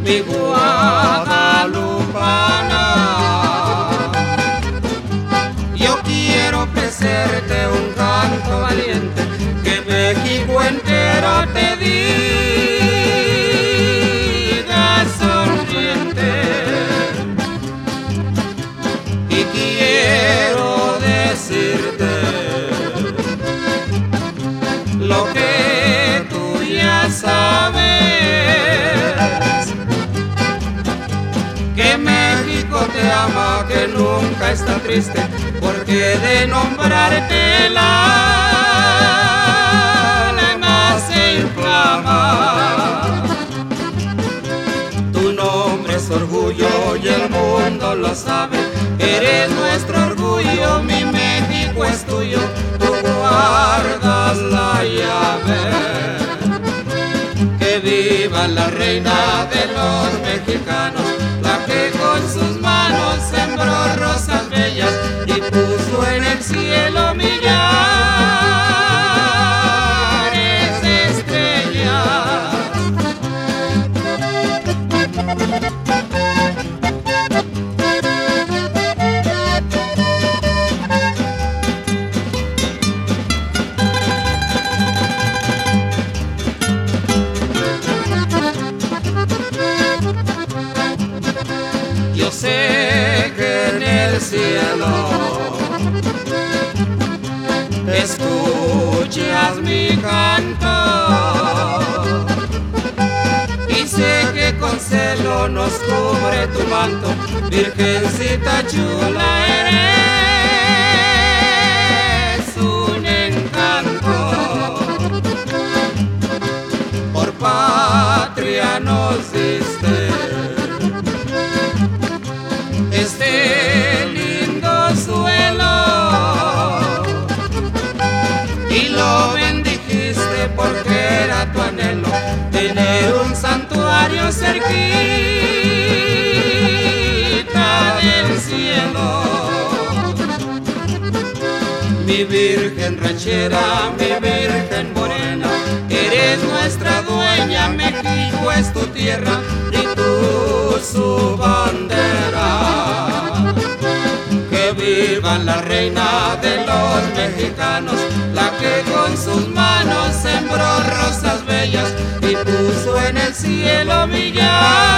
mi guadalupana. Yo quiero ofrecerte un canto valiente que México entero te diga sonriente. Y quiero decirte lo que tú ya sabes, que México te ama, que nunca está triste, porque de nombrarte la alma se inflama. Tu nombre es orgullo y el mundo lo sabe, eres nuestro orgullo, mi México es tuyo, tú guardas la llave. Que viva la reina de los mexicanos, la que con sus manos sembró rosas bellas y puso en el cielo millares de estrellas. Yo sé que en el cielo escuchas mi canto y sé que con celo nos cubre tu manto, Virgencita chula, eres un encanto. Por patria nos diste este lindo suelo y lo bendijiste porque era tu anhelo tener un santuario cerquita del cielo. Mi Virgen ranchera, mi Virgen morena, eres nuestra dueña, México es tu tierra y tú su bandera. Que viva la reina de los mexicanos, la que con sus manos sembró rosas bellas y puso en el cielo millares